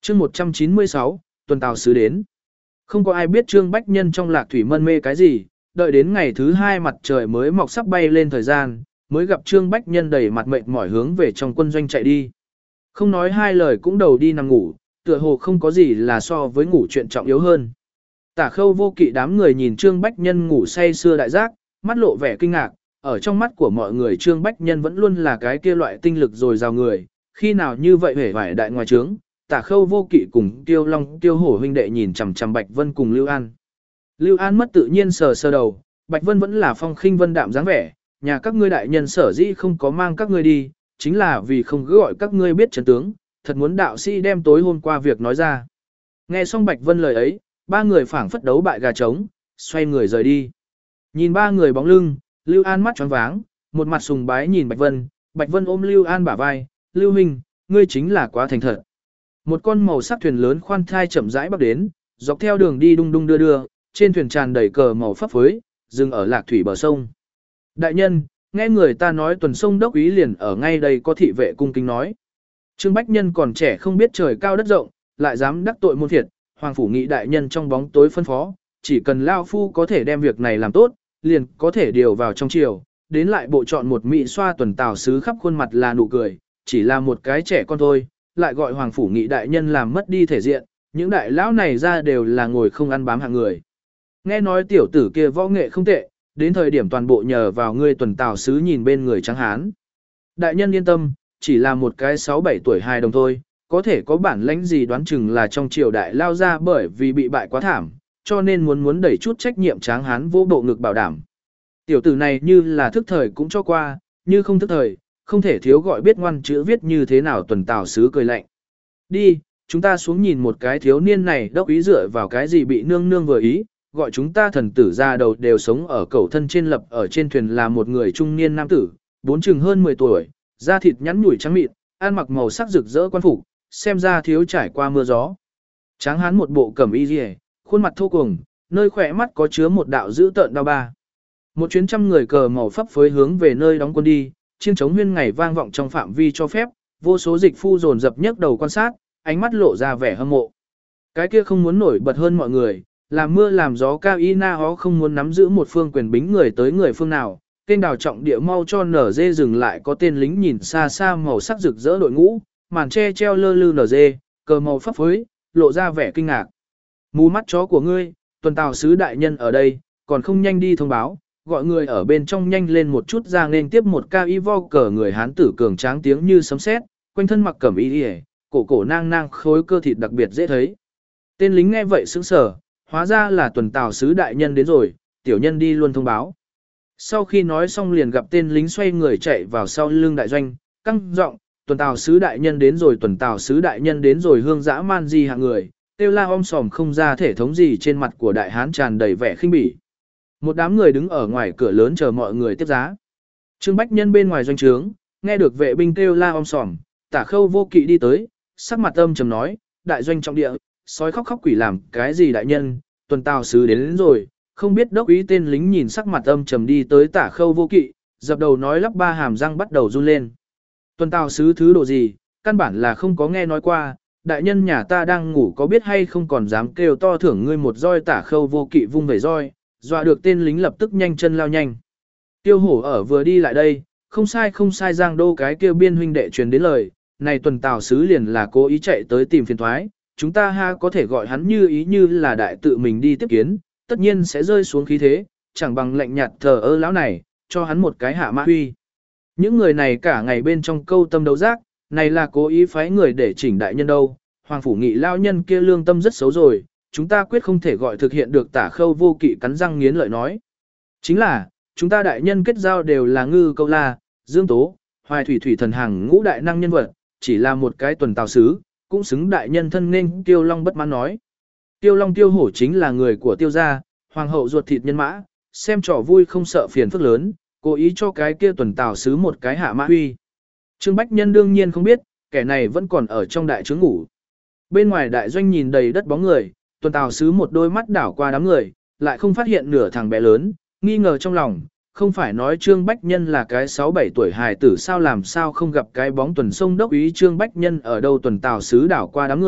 chương 196, tuần tàu sứ đến. Không có ai biết Trương Bách Nhân trong Lạc Thủy mân mê cái gì, đợi đến ngày thứ 2 mặt trời mới mọc sắp bay lên thời gian, mới gặp Trương Bách Nhân đầy mặt mệt mỏi hướng về trong quân doanh chạy đi. Không nói hai lời cũng đầu đi nằm ngủ, tựa hồ không có gì là so với ngủ chuyện trọng yếu hơn. Tả Khâu Vô Kỵ đám người nhìn Trương Bách Nhân ngủ say sưa đại giác, mắt lộ vẻ kinh ngạc, ở trong mắt của mọi người Trương Bách Nhân vẫn luôn là cái kia loại tinh lực dồi dào người, khi nào như vậy hể vải đại ngoài trướng. Tả Khâu Vô Kỵ cùng Tiêu Long Tiêu Hổ huynh đệ nhìn chằm chằm Bạch Vân cùng Lưu An. Lưu An mất tự nhiên sờ sờ đầu, Bạch Vân vẫn là phong khinh vân đạm dáng vẻ, nhà các ngươi đại nhân sở dĩ không có mang các ngươi đi, chính là vì không cứ gọi các ngươi biết chân tướng, thật muốn đạo sĩ đem tối hôm qua việc nói ra. Nghe xong Bạch Vân lời ấy, ba người phảng phất đấu bại gà trống, xoay người rời đi. Nhìn ba người bóng lưng, Lưu An mắt tròn váng, một mặt sùng bái nhìn Bạch Vân ôm Lưu An bả vai, Lưu Minh, ngươi chính là quá thành thật. Một con màu sắc thuyền lớn khoan thai chậm rãi bắc đến, dọc theo đường đi đung đung đưa đưa, trên thuyền tràn đầy cờ màu phấp phới, dừng ở Lạc Thủy bờ sông. Đại nhân, nghe người ta nói tuần sông đốc ý liền ở ngay đây có thị vệ cung kính nói. Trương Bách Nhân còn trẻ không biết trời cao đất rộng, lại dám đắc tội môn thiệt, Hoàng phủ nghị đại nhân trong bóng tối phân phó, chỉ cần Lao Phu có thể đem việc này làm tốt, liền có thể điều vào trong triều, đến lại bộ chọn một mỹ xoa tuần tào sứ khắp khuôn mặt là nụ cười, chỉ là một cái trẻ con thôi, lại gọi Hoàng phủ nghị đại nhân làm mất đi thể diện, những đại lão này ra đều là ngồi không ăn bám hạng người. Nghe nói tiểu tử kia võ nghệ không tệ, đến thời điểm toàn bộ nhờ vào ngươi tuần tào sứ nhìn bên người trắng hán. Đại nhân yên tâm, chỉ là một cái 6-7 tuổi hài đồng thôi, có thể có bản lãnh gì đoán chừng là trong triều đại lao ra bởi vì bị bại quá thảm, cho nên muốn đẩy chút trách nhiệm tráng hán vô bộ ngực bảo đảm. Tiểu tử này như là thức thời cũng cho qua, như không thức thời, không thể thiếu gọi biết ngoan chữ viết như thế nào tuần tào sứ cười lạnh. Đi, chúng ta xuống nhìn một cái thiếu niên này đốc ý dựa vào cái gì bị nương nương vừa ý, gọi chúng ta thần tử ra đầu đều sống ở cầu thân trên lập ở trên thuyền là một người trung niên nam tử, bốn chừng hơn 10 tuổi, da thịt nhắn nhủi trắng mịn, ăn mặc màu sắc rực rỡ quan phục, xem ra thiếu trải qua mưa gió. Tráng hán một bộ cẩm y liễu, khuôn mặt thô cuồng, nơi khỏe mắt có chứa một đạo dữ tợn đao ba. Một chuyến trăm người cờ màu phấp phới hướng về nơi đóng quân đi, chiêng trống huyên ngày vang vọng trong phạm vi cho phép, vô số dịch phu dồn dập nhấc đầu quan sát, ánh mắt lộ ra vẻ hâm mộ. Cái kia không muốn nổi bật hơn mọi người, làm mưa làm gió cao y na hó không muốn nắm giữ một phương quyền bính người tới người phương nào, kênh đào trọng địa mau cho nở dê dừng lại có tên lính nhìn xa xa màu sắc rực rỡ đội ngũ, màn che treo lơ lư nở dê, cờ màu phấp phới, lộ ra vẻ kinh ngạc. Mù mắt chó của ngươi, tuần tào sứ đại nhân ở đây, còn không nhanh đi thông báo, gọi người ở bên trong nhanh lên một chút ra nên tiếp một ca y vo cờ người hán tử cường tráng tiếng như sấm sét, quanh thân mặc cẩm y liễu, cổ nang nang khối cơ thịt đặc biệt dễ thấy. Tên lính nghe vậy sững sờ, hóa ra là tuần tào sứ đại nhân đến rồi, tiểu nhân đi luôn thông báo. Sau khi nói xong liền gặp tên lính xoay người chạy vào sau lưng đại doanh, căng giọng, tuần tào sứ đại nhân đến rồi, tuần tào sứ đại nhân đến rồi, hương dã man gì hạng người, tiêu la om sòm không ra thể thống gì, trên mặt của đại hán tràn đầy vẻ khinh bỉ. Một đám người đứng ở ngoài cửa lớn chờ mọi người tiếp giá. Trương Bách Nhân bên ngoài doanh trướng, nghe được vệ binh kêu la om sòm, Tả Khâu Vô Kỵ đi tới, sắc mặt âm trầm nói, đại doanh trọng địa, sói khóc khóc quỷ làm cái gì đại nhân, tuần tào sứ đến rồi, không biết đốc ý. Tên lính nhìn sắc mặt âm trầm đi tới Tả Khâu Vô Kỵ, dập đầu nói lắp ba hàm răng bắt đầu run lên. Tuần tào sứ thứ độ gì, căn bản là không có nghe nói qua, đại nhân nhà ta đang ngủ có biết hay không còn dám kêu to thưởng ngươi một roi. Tả Khâu Vô Kỵ vung về roi, dọa được tên lính lập tức nhanh chân lao nhanh. Tiêu Hổ ở vừa đi lại đây, không sai Giang Đô cái kêu biên huynh đệ truyền đến lời, này tuần tào sứ liền là cố ý chạy tới tìm phiền thoái, chúng ta ha có thể gọi hắn như ý như là đại tự mình đi tiếp kiến, tất nhiên sẽ rơi xuống khí thế, chẳng bằng lạnh nhạt thờ ơ lão này, cho hắn một cái hạ mã huy. Những người này cả ngày bên trong câu tâm đấu giác, này là cố ý phái người để chỉnh đại nhân đâu, Hoàng phủ nghị lao nhân kia lương tâm rất xấu rồi, chúng ta quyết không thể gọi thực hiện được. Tả Khâu Vô Kỵ cắn răng nghiến lợi nói. Chính là, chúng ta đại nhân kết giao đều là Ngư Câu La, Dương Tố, Hoài Thủy Thủy thần hàng ngũ đại năng nhân vật, chỉ là một cái tuần tào sứ, cũng xứng đại nhân thân nên. Tiêu Long bất mãn nói. Tiêu Long Tiêu Hổ chính là người của Tiêu gia, hoàng hậu ruột thịt nhân mã, xem trò vui không sợ phiền phức lớn, cố ý cho cái kia tuần tào sứ một cái hạ mã huy. Trương Bách Nhân đương nhiên không biết, kẻ này vẫn còn ở trong đại trướng ngủ. Bên ngoài đại doanh nhìn đầy đất bóng người, tuần tào sứ một đôi mắt đảo qua đám người, lại không phát hiện nửa thằng bé lớn, nghi ngờ trong lòng, không phải nói Trương Bách Nhân là cái 6-7 tuổi hài tử sao, làm sao không gặp cái bóng tuần sông đốc ý Trương Bách Nhân ở đâu. Tuần tào sứ đảo qua đám người,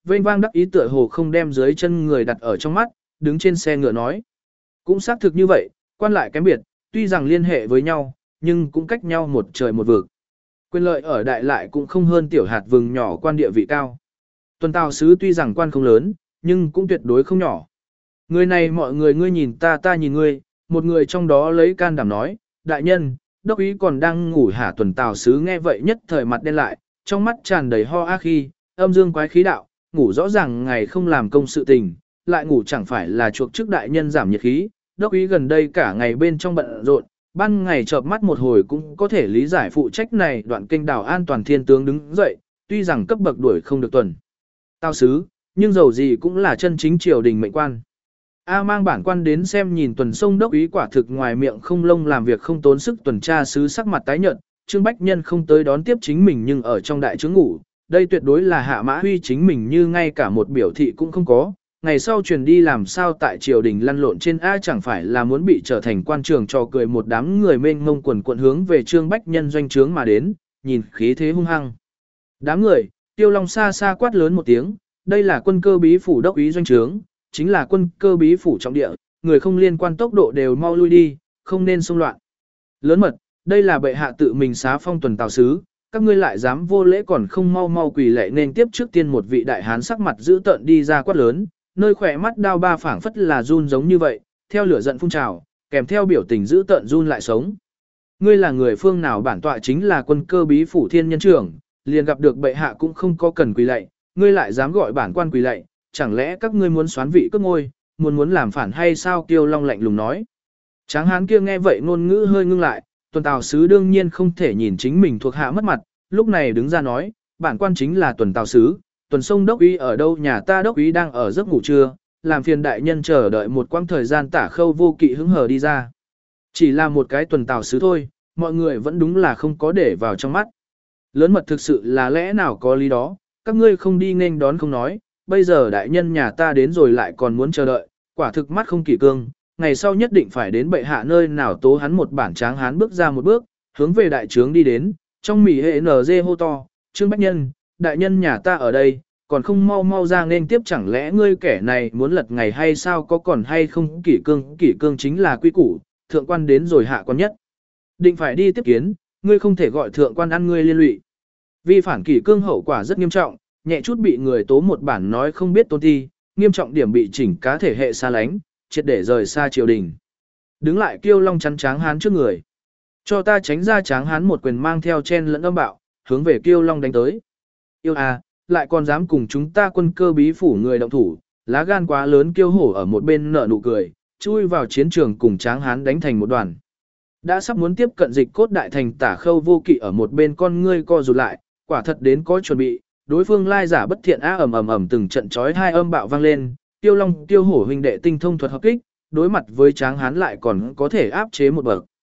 vênh vang đắc ý tựa hồ không đem dưới chân người đặt ở trong mắt, đứng trên xe ngựa nói. Cũng xác thực như vậy, quan lại kém biệt, tuy rằng liên hệ với nhau, nhưng cũng cách nhau một trời một vực. Quyền lợi ở đại lại cũng không hơn tiểu hạt vừng nhỏ quan địa vị cao. Tuần Tào sứ tuy rằng quan không lớn, nhưng cũng tuyệt đối không nhỏ. Người này mọi người ngươi nhìn ta ta nhìn ngươi, một người trong đó lấy can đảm nói, đại nhân, đốc ý còn đang ngủ hả? Tuần Tào sứ nghe vậy nhất thời mặt đen lại, trong mắt tràn đầy ho ác khi, âm dương quái khí đạo, ngủ rõ ràng ngày không làm công sự tình, lại ngủ chẳng phải là chuộc chức đại nhân giảm nhiệt khí, đốc ý gần đây cả ngày bên trong bận rộn, ban ngày chợp mắt một hồi cũng có thể lý giải phụ trách này. Đoạn kinh đảo an toàn thiên tướng đứng dậy, tuy rằng cấp bậc đuổi không được Tuần Tào sứ, nhưng dầu gì cũng là chân chính triều đình mệnh quan. A mang bản quan đến xem nhìn. Tuần sông đốc ý quả thực ngoài miệng không lông làm việc không tốn sức. Tuần tra sứ sắc mặt tái nhợt, Trương Bách Nhân không tới đón tiếp chính mình nhưng ở trong đại trướng ngủ, đây tuyệt đối là hạ mã huy chính mình như ngay cả một biểu thị cũng không có. Ngày sau truyền đi làm sao tại triều đình lăn lộn trên A chẳng phải là muốn bị trở thành quan trường trò cười. Một đám người mênh mông quần quận hướng về Trương Bách Nhân doanh trướng mà đến, nhìn khí thế hung hăng. Đám người, Tiêu Long xa xa quát lớn một tiếng, đây là quân cơ bí phủ đốc ý doanh trướng, chính là quân cơ bí phủ trọng địa, người không liên quan tốc độ đều mau lui đi, không nên xông loạn. Lớn mật, đây là bệ hạ tự mình xá phong Tuần Tào sứ, các ngươi lại dám vô lễ còn không mau mau quỳ lạy nên tiếp. Trước tiên một vị đại hán sắc mặt dữ tợn đi ra quát lớn, nơi khỏe mắt đao ba phảng phất là run giống như vậy, theo lửa giận phun trào, kèm theo biểu tình dữ tợn run lại sống. Ngươi là người phương nào? Bản tọa chính là quân cơ bí phủ thiên nhân trưởng, liền gặp được bệ hạ cũng không có cần quỳ lạy, ngươi lại dám gọi bản quan quỳ lạy, chẳng lẽ các ngươi muốn xoán vị cướp ngôi, muốn làm phản hay sao? Kiêu Long lạnh lùng nói. Tráng hán kia nghe vậy ngôn ngữ hơi ngưng lại, Tuần Tào sứ đương nhiên không thể nhìn chính mình thuộc hạ mất mặt, lúc này đứng ra nói, bản quan chính là Tuần Tào sứ, Tuần sông đốc úy ở đâu? Nhà ta đốc úy đang ở giấc ngủ trưa, làm phiền đại nhân chờ đợi một quãng thời gian. Tả Khâu vô kỵ hứng hờ đi ra. Chỉ là một cái Tuần Tào sứ thôi, mọi người vẫn đúng là không có để vào trong mắt. Lớn mật thực sự là lẽ nào có lý đó, các ngươi không đi nghênh đón không nói, bây giờ đại nhân nhà ta đến rồi lại còn muốn chờ đợi, quả thực mắt không kỷ cương, ngày sau nhất định phải đến bệ hạ nơi nào tố hắn một bản. Tráng hán bước ra một bước, hướng về đại trướng đi đến, trong mỉ hệ NG hô to, Trương Bách Nhân, đại nhân nhà ta ở đây, còn không mau mau ra nên tiếp. Chẳng lẽ ngươi kẻ này muốn lật ngày hay sao? Có còn hay không kỷ cương chính là quy củ, thượng quan đến rồi hạ quan nhất định phải đi tiếp kiến, ngươi không thể gọi thượng quan ăn ngươi liên lụy. Vi phản kỷ cương hậu quả rất nghiêm trọng, nhẹ chút bị người tố một bản nói không biết tôn ti, nghiêm trọng điểm bị chỉnh cá thể hệ xa lánh, triệt để rời xa triều đình. Đứng lại Kiêu Long chắn Tráng hán trước người. Cho ta tránh ra! Tráng hán một quyền mang theo chen lẫn âm bạo, hướng về Kiêu Long đánh tới. Yêu à, lại còn dám cùng chúng ta quân cơ bí phủ người động thủ, lá gan quá lớn! Kiêu Hổ ở một bên nở nụ cười, chui vào chiến trường cùng Tráng hán đánh thành một đoàn. Đã sắp muốn tiếp cận Dịch Cốt đại thành Tả Khâu vô kỵ ở một bên con ngươi co rụt lại, quả thật đến có chuẩn bị, đối phương lai giả bất thiện ầm ầm từng trận chói hai âm bạo vang lên. Tiêu Long Tiêu Hổ huynh đệ tinh thông thuật hợp kích, đối mặt với Tráng hán lại còn có thể áp chế một bậc.